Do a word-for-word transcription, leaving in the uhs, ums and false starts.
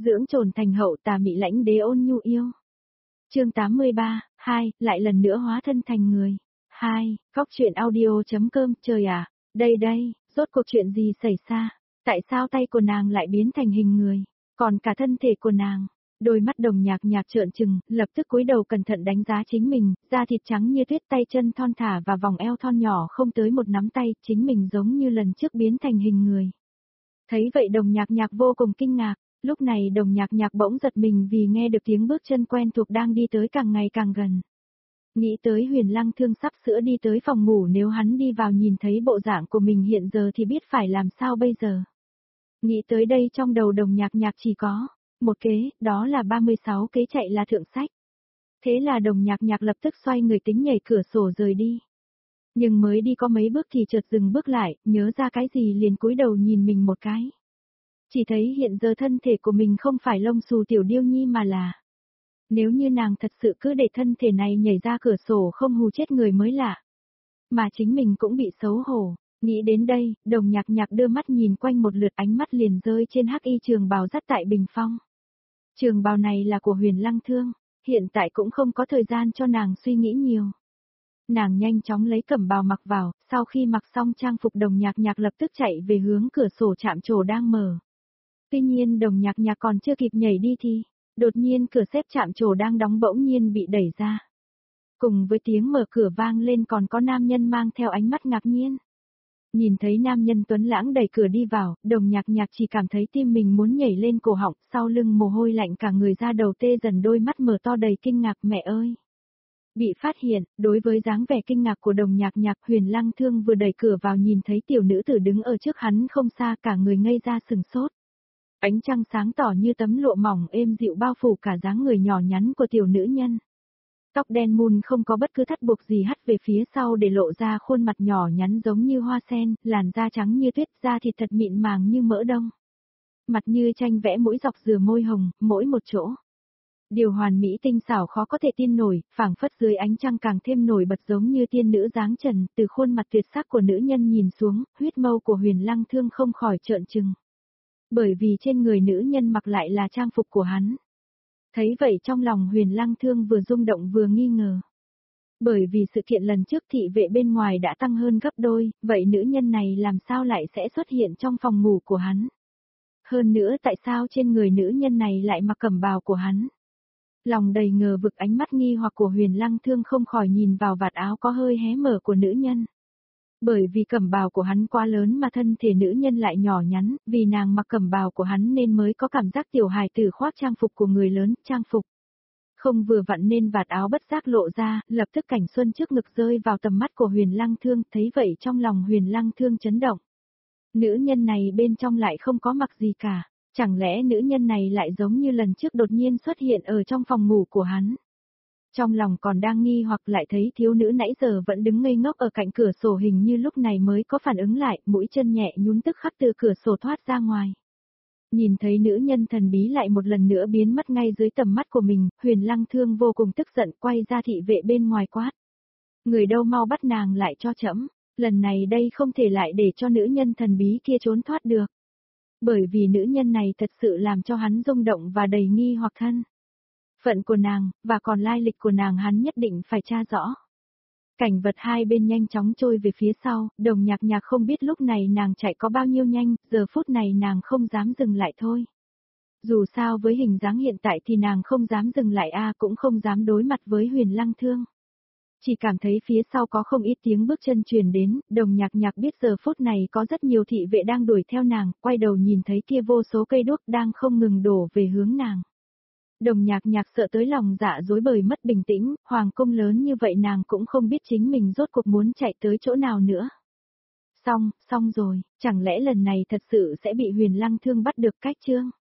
dưỡng trồn thành hậu tà mị lãnh đế ôn nhu yêu. Chương tám mươi ba, hai, lại lần nữa hóa thân thành người. hai, Góc truyện audio.com, trời à, đây đây, rốt cuộc chuyện gì xảy ra? Tại sao tay của nàng lại biến thành hình người, còn cả thân thể của nàng? Đôi mắt Đồng Nhạc Nhạc trợn trừng, lập tức cúi đầu cẩn thận đánh giá chính mình, da thịt trắng như tuyết, tay chân thon thả và vòng eo thon nhỏ không tới một nắm tay, chính mình giống như lần trước biến thành hình người. Thấy vậy Đồng Nhạc Nhạc vô cùng kinh ngạc, lúc này Đồng Nhạc Nhạc bỗng giật mình vì nghe được tiếng bước chân quen thuộc đang đi tới càng ngày càng gần. Nghĩ tới Huyền Lăng Thương sắp sửa đi tới phòng ngủ, nếu hắn đi vào nhìn thấy bộ dạng của mình hiện giờ thì biết phải làm sao bây giờ. Nghĩ tới đây trong đầu Đồng Nhạc Nhạc chỉ có một kế, đó là ba mươi sáu kế chạy là thượng sách. Thế là Đồng Nhạc Nhạc lập tức xoay người tính nhảy cửa sổ rời đi. Nhưng mới đi có mấy bước thì chợt dừng bước lại, nhớ ra cái gì liền cúi đầu nhìn mình một cái. Chỉ thấy hiện giờ thân thể của mình không phải lông xù tiểu điêu nhi mà là... Nếu như nàng thật sự cứ để thân thể này nhảy ra cửa sổ không hù chết người mới lạ. Mà chính mình cũng bị xấu hổ. Nghĩ đến đây, Đồng Nhạc Nhạc đưa mắt nhìn quanh một lượt, ánh mắt liền rơi trên hắc y trường bào dắt tại bình phong. Trường bào này là của Huyền Lăng Thương, hiện tại cũng không có thời gian cho nàng suy nghĩ nhiều. Nàng nhanh chóng lấy cẩm bào mặc vào, sau khi mặc xong trang phục Đồng Nhạc Nhạc lập tức chạy về hướng cửa sổ trạm trổ đang mở. Tuy nhiên Đồng Nhạc Nhạc còn chưa kịp nhảy đi thì, đột nhiên cửa xếp trạm trổ đang đóng bỗng nhiên bị đẩy ra. Cùng với tiếng mở cửa vang lên còn có nam nhân mang theo ánh mắt ngạc nhiên. Nhìn thấy nam nhân tuấn lãng đẩy cửa đi vào, Đồng Nhạc Nhạc chỉ cảm thấy tim mình muốn nhảy lên cổ họng, sau lưng mồ hôi lạnh cả người ra đầu tê dần, đôi mắt mở to đầy kinh ngạc. Mẹ ơi! Bị phát hiện, đối với dáng vẻ kinh ngạc của Đồng Nhạc Nhạc, Huyền Lăng Thương vừa đẩy cửa vào nhìn thấy tiểu nữ tử đứng ở trước hắn không xa, cả người ngây ra sừng sốt. Ánh trăng sáng tỏ như tấm lụa mỏng êm dịu bao phủ cả dáng người nhỏ nhắn của tiểu nữ nhân. Tóc đen mun không có bất cứ thắt buộc gì hắt về phía sau để lộ ra khuôn mặt nhỏ nhắn giống như hoa sen, làn da trắng như tuyết, da thịt thật mịn màng như mỡ đông. Mặt như tranh vẽ, mũi dọc dừa, môi hồng, mỗi một chỗ. Điều hoàn mỹ tinh xảo khó có thể tin nổi, phảng phất dưới ánh trăng càng thêm nổi bật giống như tiên nữ dáng trần, từ khuôn mặt tuyệt sắc của nữ nhân nhìn xuống, huyết mâu của Huyền Lăng Thương không khỏi trợn trừng. Bởi vì trên người nữ nhân mặc lại là trang phục của hắn. Thấy vậy trong lòng Huyền Lăng Thương vừa rung động vừa nghi ngờ. Bởi vì sự kiện lần trước thị vệ bên ngoài đã tăng hơn gấp đôi, vậy nữ nhân này làm sao lại sẽ xuất hiện trong phòng ngủ của hắn? Hơn nữa tại sao trên người nữ nhân này lại mặc cẩm bào của hắn? Lòng đầy ngờ vực, ánh mắt nghi hoặc của Huyền Lăng Thương không khỏi nhìn vào vạt áo có hơi hé mở của nữ nhân. Bởi vì cẩm bào của hắn quá lớn mà thân thể nữ nhân lại nhỏ nhắn, vì nàng mặc cẩm bào của hắn nên mới có cảm giác tiểu hài tử khoác trang phục của người lớn, trang phục. Không vừa vặn nên vạt áo bất giác lộ ra, lập tức cảnh xuân trước ngực rơi vào tầm mắt của Huyền Lăng Thương, thấy vậy trong lòng Huyền Lăng Thương chấn động. Nữ nhân này bên trong lại không có mặc gì cả, chẳng lẽ nữ nhân này lại giống như lần trước đột nhiên xuất hiện ở trong phòng ngủ của hắn? Trong lòng còn đang nghi hoặc lại thấy thiếu nữ nãy giờ vẫn đứng ngây ngốc ở cạnh cửa sổ hình như lúc này mới có phản ứng lại, mũi chân nhẹ nhún tức khắc từ cửa sổ thoát ra ngoài. Nhìn thấy nữ nhân thần bí lại một lần nữa biến mất ngay dưới tầm mắt của mình, Huyền Lăng Thương vô cùng tức giận quay ra thị vệ bên ngoài quát. Người đâu mau bắt nàng lại cho trẫm, lần này đây không thể lại để cho nữ nhân thần bí kia trốn thoát được. Bởi vì nữ nhân này thật sự làm cho hắn rung động và đầy nghi hoặc thân phận của nàng, và còn lai lịch của nàng hắn nhất định phải tra rõ. Cảnh vật hai bên nhanh chóng trôi về phía sau, Đồng Nhạc Nhạc không biết lúc này nàng chạy có bao nhiêu nhanh, giờ phút này nàng không dám dừng lại thôi. Dù sao với hình dáng hiện tại thì nàng không dám dừng lại a cũng không dám đối mặt với Huyền Lăng Thương. Chỉ cảm thấy phía sau có không ít tiếng bước chân truyền đến, Đồng Nhạc Nhạc biết giờ phút này có rất nhiều thị vệ đang đuổi theo nàng, quay đầu nhìn thấy kia vô số cây đuốc đang không ngừng đổ về hướng nàng. Đồng Nhạc Nhạc sợ tới lòng dạ dối bời mất bình tĩnh, hoàng cung lớn như vậy nàng cũng không biết chính mình rốt cuộc muốn chạy tới chỗ nào nữa. Xong, xong rồi, chẳng lẽ lần này thật sự sẽ bị Huyền Lăng Thương bắt được cách chương?